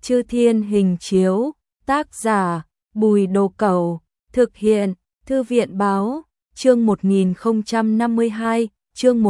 Chư Thiên Hình Chiếu, tác giả Bùi Đồ Cẩu, thực hiện Thư viện Báo, chương 1052, chương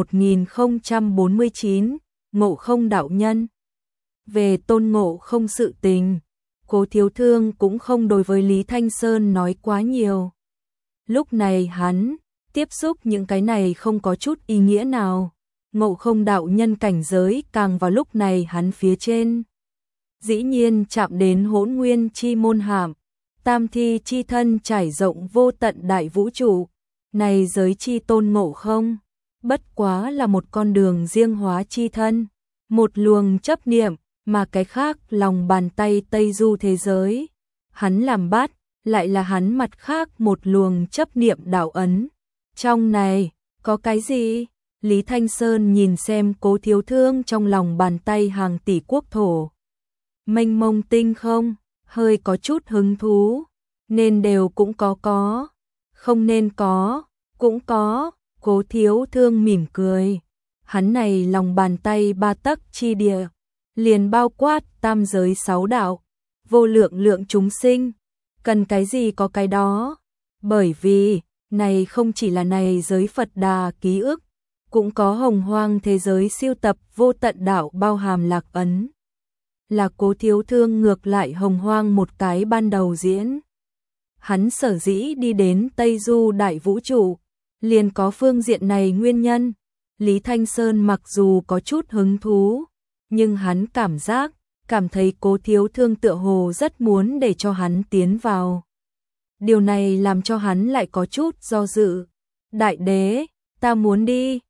1049, Ngộ Không đạo nhân. Về Tôn Ngộ Không sự tình, Cố Thiếu Thương cũng không đối với Lý Thanh Sơn nói quá nhiều. Lúc này hắn tiếp xúc những cái này không có chút ý nghĩa nào. Ngộ Không đạo nhân cảnh giới càng vào lúc này hắn phía trên. Dĩ nhiên chạm đến Hỗn Nguyên chi môn hàm, Tam thi chi thân trải rộng vô tận đại vũ trụ. Này giới chi Tôn Ngộ Không, bất quá là một con đường riêng hóa chi thân, một luồng chấp niệm, mà cái khác lòng bàn tay Tây Du thế giới. Hắn làm bát, lại là hắn mặt khác một luồng chấp niệm đạo ấn. Trong này, có cái gì? Lý Thanh Sơn nhìn xem Cố Thiếu Thương trong lòng bàn tay hàng tỷ quốc thổ. Mênh mông tinh không, hơi có chút hứng thú, nên đều cũng có, không nên có, cũng có. Cố Thiếu Thương mỉm cười, hắn này lòng bàn tay 3 tấc chi địa, liền bao quát tam giới 6 đạo, vô lượng lượng chúng sinh, cần cái gì có cái đó. Bởi vì, này không chỉ là này giới Phật Đà ký ức, cũng có hồng hoang thế giới siêu tập vô tận đạo bao hàm lạc ấn. Là Cố Thiếu Thương ngược lại hồng hoang một cái ban đầu diễn. Hắn sở dĩ đi đến Tây Du đại vũ trụ, liền có phương diện này nguyên nhân. Lý Thanh Sơn mặc dù có chút hứng thú, nhưng hắn cảm thấy Cố Thiếu Thương tựa hồ rất muốn để cho hắn tiến vào. Điều này làm cho hắn lại có chút do dự. Đại đế, ta muốn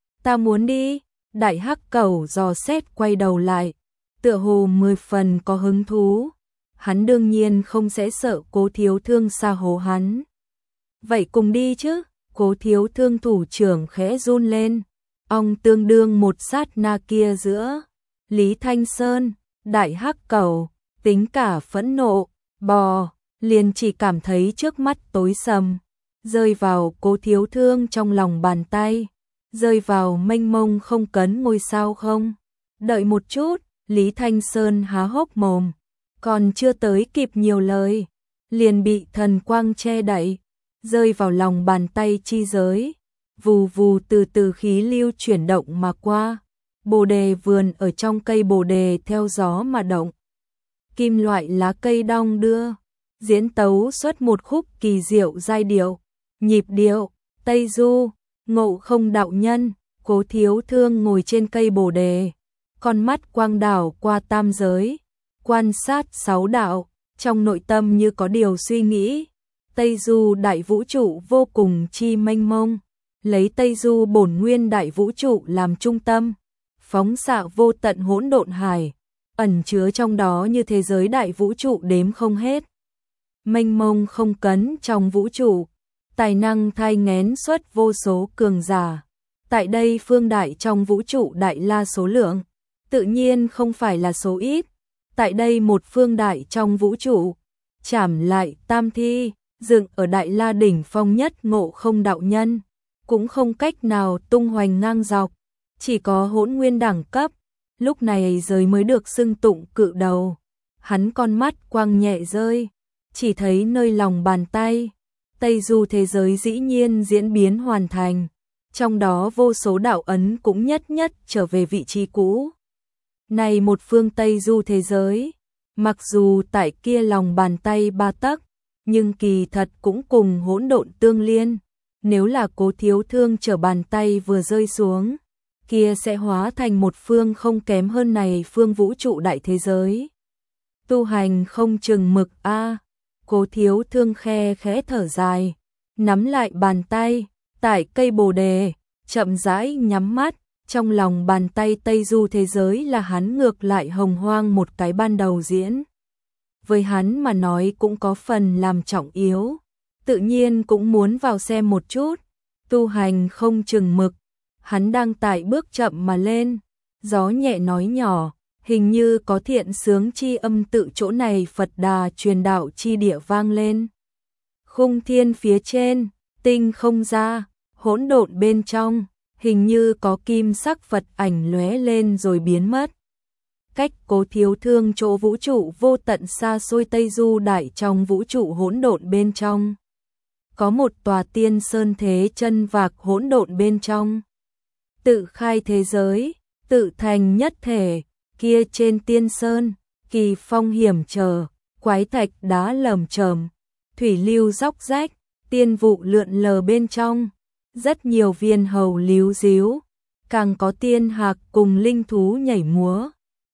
đi. Đại Hắc Cẩu dò xét quay đầu lại, tựa hồ 10 phần có hứng thú. Hắn đương nhiên không sẽ sợ Cố Thiếu Thương xa hố hắn. Vậy cùng đi chứ? Cố Thiếu Thương thủ trưởng khẽ run lên. Ông tương đương một sát na kia giữa Lý Thanh Sơn, Đại Hắc Cẩu, tính cả phẫn nộ, liền chỉ cảm thấy trước mắt tối sầm, rơi vào Cố Thiếu Thương trong lòng bàn tay, rơi vào mênh mông không cấn ngôi sao không. Đợi một chút, Lý Thanh Sơn há hốc mồm, còn chưa tới kịp nhiều lời, liền bị thần quang che đậy, rơi vào lòng bàn tay chi giới, vù vù từ từ khí lưu chuyển động mà qua. Bồ đề vườn ở trong cây bồ đề theo gió mà động. Kim loại lá cây đong đưa, diễn tấu xuất một khúc kỳ diệu giai điệu, nhịp điệu, Tây Du, Ngộ Không đạo nhân. Cố Thiếu Thương ngồi trên cây bồ đề, con mắt quang đảo qua tam giới, quan sát 6 đạo, trong nội tâm như có điều suy nghĩ. Tây Du đại vũ trụ vô cùng chi mênh mông, lấy Tây Du bổn nguyên đại vũ trụ làm trung tâm, phóng xạ vô tận hỗn độn hải, ẩn chứa trong đó như thế giới đại vũ trụ đếm không hết. Mênh mông không cấn trong vũ trụ, tài năng thai nghén xuất vô số cường giả. Tại đây phương đại trong vũ trụ đại la số lượng, tự nhiên không phải là số ít. Tại đây một phương đại trong vũ trụ, chảm lại tam thi, dựng ở đại la đỉnh phong nhất Ngộ Không đạo nhân, cũng không cách nào tung hoành ngang dọc, chỉ có hỗn nguyên đẳng cấp, lúc này giới mới được xưng tụng cự đầu. Hắn con mắt quang nhẹ rơi, chỉ thấy nơi lòng bàn tay, Tây Du thế giới dĩ nhiên diễn biến hoàn thành, trong đó vô số đạo ấn cũng nhất nhất trở về vị trí cũ. Này một phương Tây Du thế giới, mặc dù tại kia lòng bàn tay 3 tấc, nhưng kỳ thật cũng cùng hỗn độn tương liên. Nếu là Cố Thiếu Thương trở bàn tay vừa rơi xuống, kia sẽ hóa thành một phương không kém hơn này phương vũ trụ đại thế giới. Tu hành không chừng mực a. Cố Thiếu Thương khẽ thở dài, nắm lại bàn tay, tại cây bồ đề, chậm rãi nhắm mắt. Trong lòng bàn tay Tây Du thế giới là hắn ngược lại hồng hoang một cái ban đầu diễn. Với hắn mà nói cũng có phần làm trọng yếu, tự nhiên cũng muốn vào xem một chút. Tu hành không chừng mực, hắn đang tại bước chậm mà lên, gió nhẹ nói nhỏ, hình như có thiện sướng chi âm tự chỗ này Phật Đà truyền đạo chi địa vang lên. Khung thiên phía trên, tinh không ra, hỗn độn bên trong, hình như có kim sắc Phật ảnh lóe lên rồi biến mất. cách Cố Thiếu Thương chỗ vũ trụ vô tận xa xôi Tây Du Đại trong vũ trụ hỗn độn bên trong. Có một tòa Tiên Sơn thế chân vạc hỗn độn bên trong. Tự khai thế giới, tự thành nhất thể, kia trên Tiên Sơn, kỳ phong hiểm trở, quái thạch đá lởm chởm, thủy lưu róc rách, tiên vụ lượn lờ bên trong, rất nhiều viên hầu líu díu, càng có tiên hạc cùng linh thú nhảy múa,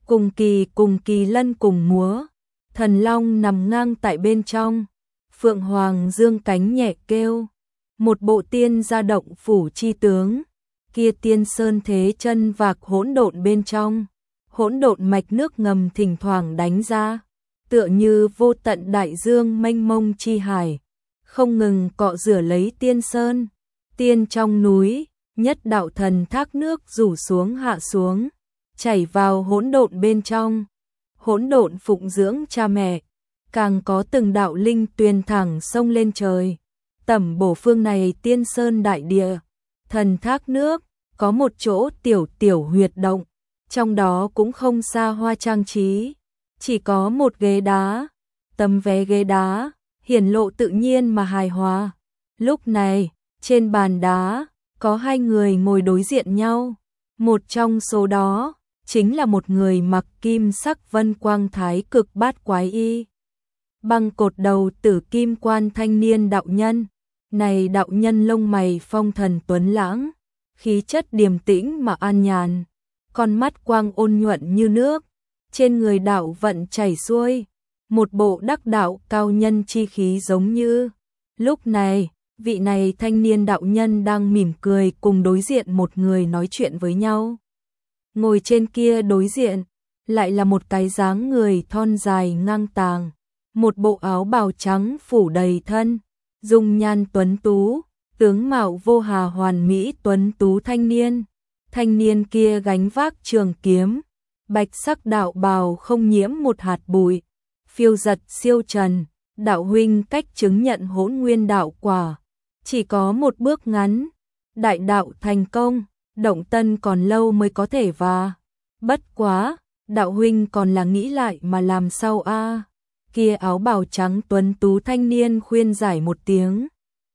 cùng kỳ lân cùng múa, thần long nằm ngang tại bên trong, phượng hoàng dương cánh nhẹ kêu, một bộ tiên gia động phủ chi tướng, kia Tiên Sơn thế chân vạc hỗn độn bên trong, hỗn độn mạch nước ngầm thỉnh thoảng đánh ra, tựa như vô tận đại dương mênh mông chi hải, không ngừng cọ rửa lấy Tiên Sơn, tiên trong núi, nhất đạo thần thác nước rủ xuống hạ xuống, chảy vào hỗn độn bên trong, hỗn độn phụng dưỡng cha mẹ, càng có từng đạo linh tuyền thẳng sông lên trời, tẩm bổ phương này Tiên Sơn đại địa, thần thác nước, có một chỗ tiểu huyệt động, trong đó cũng không xa hoa trang trí, chỉ có một ghế đá, tấm vé ghế đá, hiển lộ tự nhiên mà hài hòa. Lúc này, trên bàn đá, có hai người ngồi đối diện nhau, một trong số đó, chính là một người mặc kim sắc vân quang thái cực bát quái y. Băng cột đầu tử kim quan thanh niên đạo nhân, này đạo nhân lông mày phong thần tuấn lãng, khí chất điềm tĩnh mà an nhàn, con mắt quang ôn nhuận như nước, trên người đạo vận chảy xuôi, một bộ đắc đạo cao nhân chi khí giống như. Lúc này, vị này thanh niên đạo nhân đang mỉm cười cùng đối diện một người nói chuyện với nhau. Ngồi trên kia đối diện, lại là một cái dáng người thon dài ngang tàng, một bộ áo bào trắng phủ đầy thân, dung nhan tuấn tú, tướng mạo vô hà hoàn mỹ tuấn tú thanh niên. Thanh niên kia gánh vác trường kiếm, bạch sắc đạo bào không nhiễm một hạt bụi, phiêu giật siêu trần, đạo huynh cách chứng nhận hỗn nguyên đạo quả, chỉ có một bước ngắn, đại đạo thành công, động tân còn lâu mới có thể và. Bất quá, đạo huynh còn là nghĩ lại mà làm sao a? Kia áo bào trắng tuấn tú thanh niên khuyên giải một tiếng,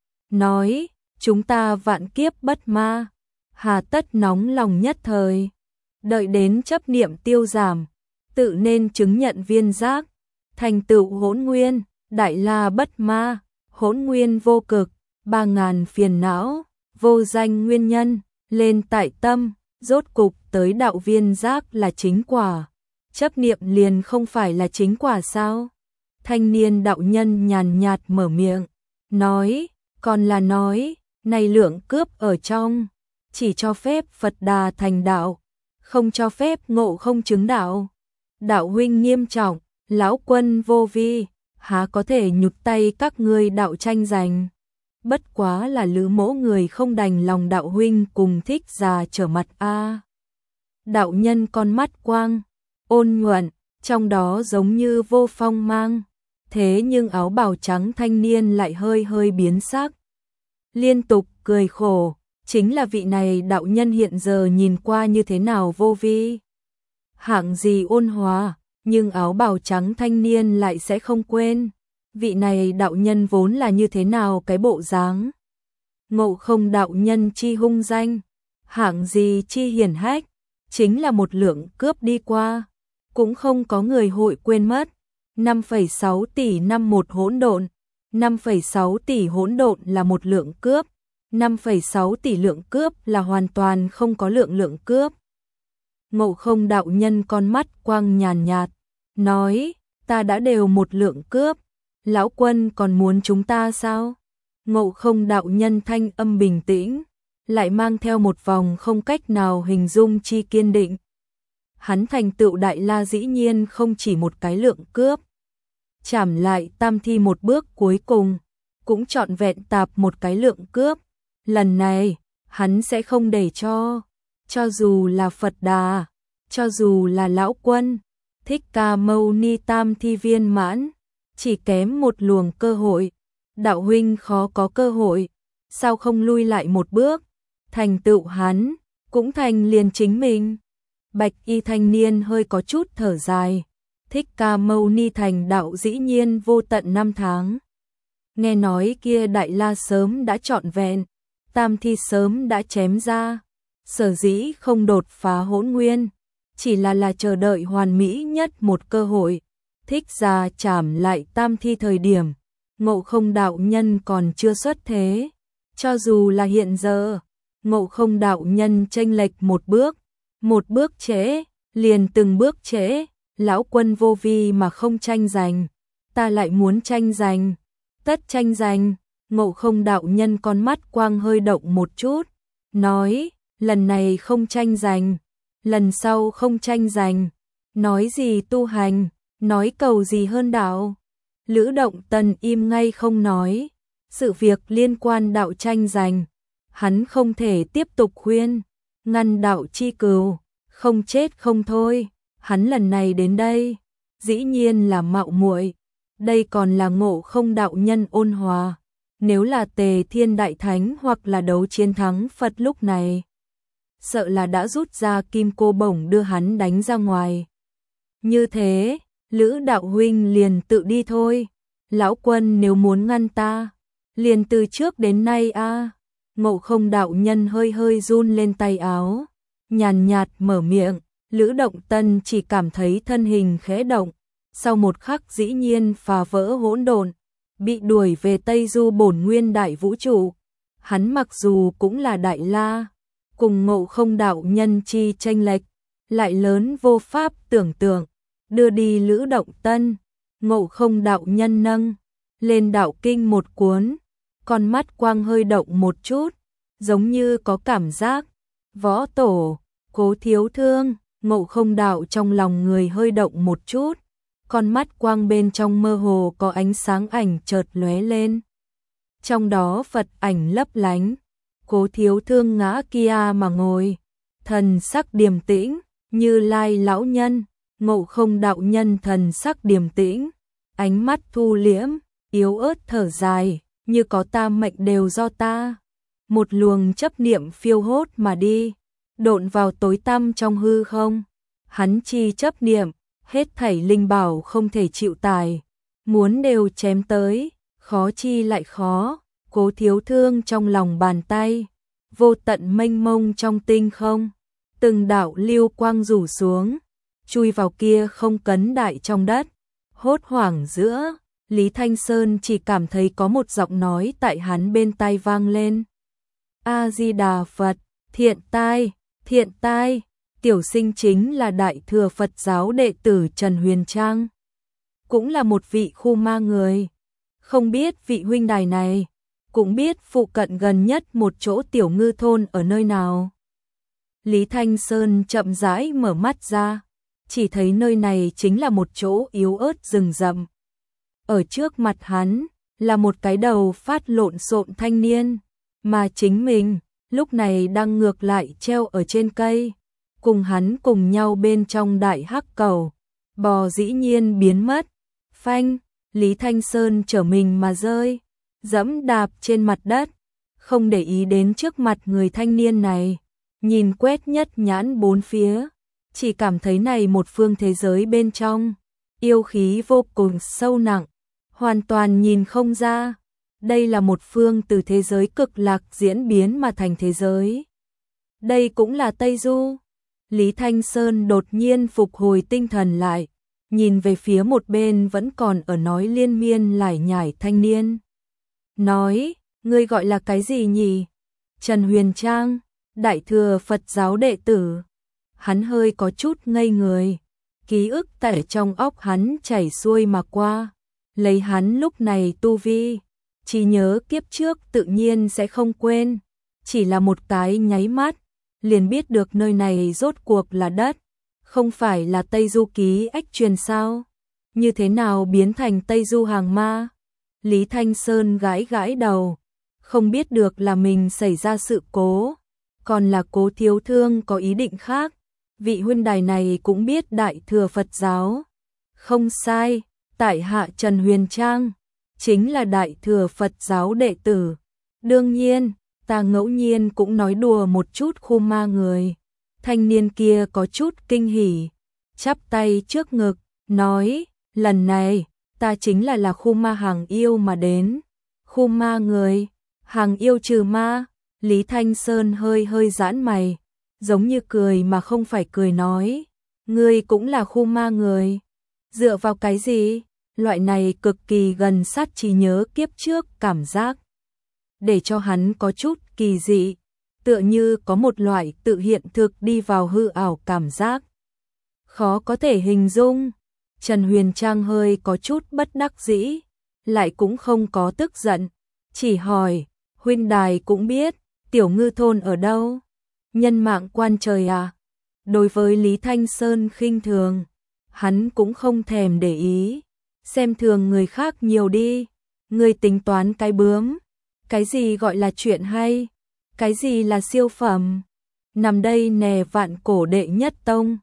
nói, chúng ta vạn kiếp bất ma, hà tất nóng lòng nhất thời, đợi đến chấp niệm tiêu giảm, tự nên chứng nhận viên giác, thành tựu hỗn nguyên, đại la bất ma, hỗn nguyên vô cực, 3000 phiền não, vô danh nguyên nhân, lên tại tâm, rốt cục tới đạo viên giác là chính quả, chấp niệm liền không phải là chính quả sao? Thanh niên đạo nhân nhàn nhạt mở miệng, nói, còn là nói, này lượng cướp ở trong, chỉ cho phép Phật Đà thành đạo, không cho phép ngộ không chứng đạo. Đạo huynh nghiêm trọng, lão quân vô vi, há có thể nhục tay các ngươi đạo tranh giành. Bất quá là lữ mỗ người không đành lòng đạo huynh cùng thích già trở mặt a. Đạo nhân con mắt quang, ôn nhuận, trong đó giống như vô phong mang, thế nhưng áo bào trắng thanh niên lại hơi hơi biến sắc. Liên tục cười khổ, chính là vị này đạo nhân hiện giờ nhìn qua như thế nào vô vi. Hạng gì ôn hòa, nhưng áo bào trắng thanh niên lại sẽ không quên. Vị này đạo nhân vốn là như thế nào cái bộ dáng. Ngộ không đạo nhân chi hung danh, hạng gì chi hiển hách, chính là một lượng cướp đi qua, cũng không có người hội quên mất. 5,6 tỷ năm một hỗn độn, 5,6 tỷ hỗn độn là một lượng cướp, 5,6 tỷ lượng cướp là hoàn toàn không có lượng cướp. Ngộ không đạo nhân con mắt quang nhàn nhạt, nói, ta đã đều một lượng cướp, lão quân còn muốn chúng ta sao? Ngộ không đạo nhân thanh âm bình tĩnh, lại mang theo một vòng không cách nào hình dung chi kiên định. Hắn thành tựu đại la dĩ nhiên không chỉ một cái lượng cướp. Chảm lại tam thi một bước cuối cùng, cũng trọn vẹn tạp một cái lượng cướp. Lần này, hắn sẽ không để cho dù là Phật Đà, cho dù là lão quân, Thích Ca Mâu Ni tam thi viên mãn, chỉ kém một luồng cơ hội. Đạo huynh khó có cơ hội, sao không lui lại một bước, thành tựu hắn, cũng thành liền chính mình. Bạch y thanh niên hơi có chút thở dài. Thích Ca Mâu Ni thành đạo dĩ nhiên vô tận năm tháng. Nghe nói kia Đại La sớm đã trọn vẹn, Tam Thi sớm đã chém ra. Sở dĩ không đột phá hỗn nguyên, chỉ là chờ đợi hoàn mỹ nhất một cơ hội. Thích ra chảm lại Tam Thi thời điểm, Ngộ Không đạo nhân còn chưa xuất thế. Cho dù là hiện giờ, Ngộ Không đạo nhân chênh lệch một bước trễ, liền từng bước trễ. Lão quân vô vi mà không tranh giành, ta lại muốn tranh giành, tất tranh giành. Ngộ Không đạo nhân con mắt quang hơi động một chút, nói, lần này không tranh giành, lần sau không tranh giành, nói gì tu hành, nói cầu gì hơn đạo. Lữ Động Tân im ngay không nói, sự việc liên quan đạo tranh giành, hắn không thể tiếp tục khuyên, ngăn đạo chi cừu, không chết không thôi. Hắn lần này đến đây, dĩ nhiên là mạo muội, đây còn là Ngộ Không đạo nhân ôn hòa, nếu là Tề Thiên Đại Thánh hoặc là đấu chiến thắng Phật lúc này, sợ là đã rút ra kim cô bổng đưa hắn đánh ra ngoài. Như thế, Lữ đạo huynh liền tự đi thôi, lão quân nếu muốn ngăn ta, liền từ trước đến nay a. Ngộ Không đạo nhân hơi hơi run lên tay áo, nhàn nhạt mở miệng. Lữ Động Tân chỉ cảm thấy thân hình khẽ động, sau một khắc dĩ nhiên phá vỡ hỗn độn, bị đuổi về Tây Du bổn nguyên đại vũ trụ. Hắn mặc dù cũng là Đại La, cùng Ngộ Không đạo nhân chi chênh lệch, lại lớn vô pháp tưởng tượng, đưa đi Lữ Động Tân. Ngộ Không đạo nhân nâng lên đạo kinh một cuốn, con mắt quang hơi động một chút, giống như có cảm giác. Võ tổ, Cố Thiếu Thương. Ngộ Không đạo trong lòng người hơi động một chút, con mắt quang bên trong mơ hồ có ánh sáng ảnh chợt lóe lên. Trong đó Phật ảnh lấp lánh, Cố Thiếu Thương ngã kia mà ngồi, thần sắc điềm tĩnh, Như Lai lão nhân. Ngộ Không đạo nhân thần sắc điềm tĩnh, ánh mắt thu liễm, yếu ớt thở dài, như có ta mệnh đều do ta. Một luồng chấp niệm phiêu hốt mà đi, độn vào tối tăm trong hư không. Hắn chi chấp niệm, hết thảy linh bảo không thể chịu tải, muốn đều chém tới, khó chi lại khó. Cố Thiếu Thương trong lòng bàn tay, vô tận mênh mông trong tinh không, từng đạo lưu quang rủ xuống, chui vào kia không cấn đại trong đất. Hốt hoảng giữa, Lý Thanh Sơn chỉ cảm thấy có một giọng nói tại hắn bên tai vang lên. A Di Đà Phật, thiện tai, tiểu sinh chính là Đại Thừa Phật giáo đệ tử Trần Huyền Trang, cũng là một vị khu ma người. Không biết vị huynh đài này, cũng biết phụ cận gần nhất một chỗ tiểu ngư thôn ở nơi nào. Lý Thanh Sơn chậm rãi mở mắt ra, chỉ thấy nơi này chính là một chỗ yếu ớt rừng rậm. Ở trước mặt hắn là một cái đầu phát lộn xộn thanh niên, mà chính mình lúc này đang ngược lại treo ở trên cây, cùng hắn cùng nhau bên trong đại hắc cầu, bò dĩ nhiên biến mất. Phanh, Lý Thanh Sơn trở mình mà rơi, dẫm đạp trên mặt đất, không để ý đến trước mặt người thanh niên này, nhìn quét nhất nhãn bốn phía, chỉ cảm thấy này một phương thế giới bên trong, yêu khí vô cùng sâu nặng, hoàn toàn nhìn không ra. Đây là một phương từ thế giới cực lạc diễn biến mà thành thế giới. Đây cũng là Tây Du. Lý Thanh Sơn đột nhiên phục hồi tinh thần lại, nhìn về phía một bên vẫn còn ở nói liên miên lải nhải thanh niên. Nói, ngươi gọi là cái gì nhỉ? Trần Huyền Trang, Đại Thừa Phật giáo đệ tử. Hắn hơi có chút ngây người, ký ức tại trong óc hắn chảy xuôi mà qua, lấy hắn lúc này tu vi, trí nhớ kiếp trước tự nhiên sẽ không quên, chỉ là một cái nháy mắt, liền biết được nơi này rốt cuộc là đất, không phải là Tây Du ký ách truyền sao? Như thế nào biến thành Tây Du hàng ma? Lý Thanh Sơn gãi gãi đầu, không biết được là mình xảy ra sự cố, còn là Cố Thiếu Thương có ý định khác. Vị huynh đài này cũng biết Đại Thừa Phật giáo. Không sai, tại hạ Trần Huyền Trang, chính là Đại Thừa Phật giáo đệ tử. Đương nhiên, ta ngẫu nhiên cũng nói đùa một chút khu ma người. Thanh niên kia có chút kinh hỉ, chắp tay trước ngực, nói, lần này, ta chính là khu ma hàng yêu mà đến. Khu ma người, hàng yêu trừ ma, Lý Thanh Sơn hơi hơi giãn mày, giống như cười mà không phải cười nói, ngươi cũng là khu ma người. Dựa vào cái gì? Loại này cực kỳ gần sát trí nhớ kiếp trước cảm giác, để cho hắn có chút kỳ dị, tựa như có một loại tự hiện thực đi vào hư ảo cảm giác. Khó có thể hình dung. Trần Huyền Trang hơi có chút bất đắc dĩ, lại cũng không có tức giận, chỉ hỏi, huynh đài cũng biết, Tiểu Ngư thôn ở đâu? Nhân mạng quan trời à? Đối với Lý Thanh Sơn khinh thường, hắn cũng không thèm để ý, xem thường người khác nhiều đi, người tính toán cái bướm, cái gì gọi là chuyện hay, cái gì là siêu phẩm, nằm đây nè vạn cổ đệ nhất tông,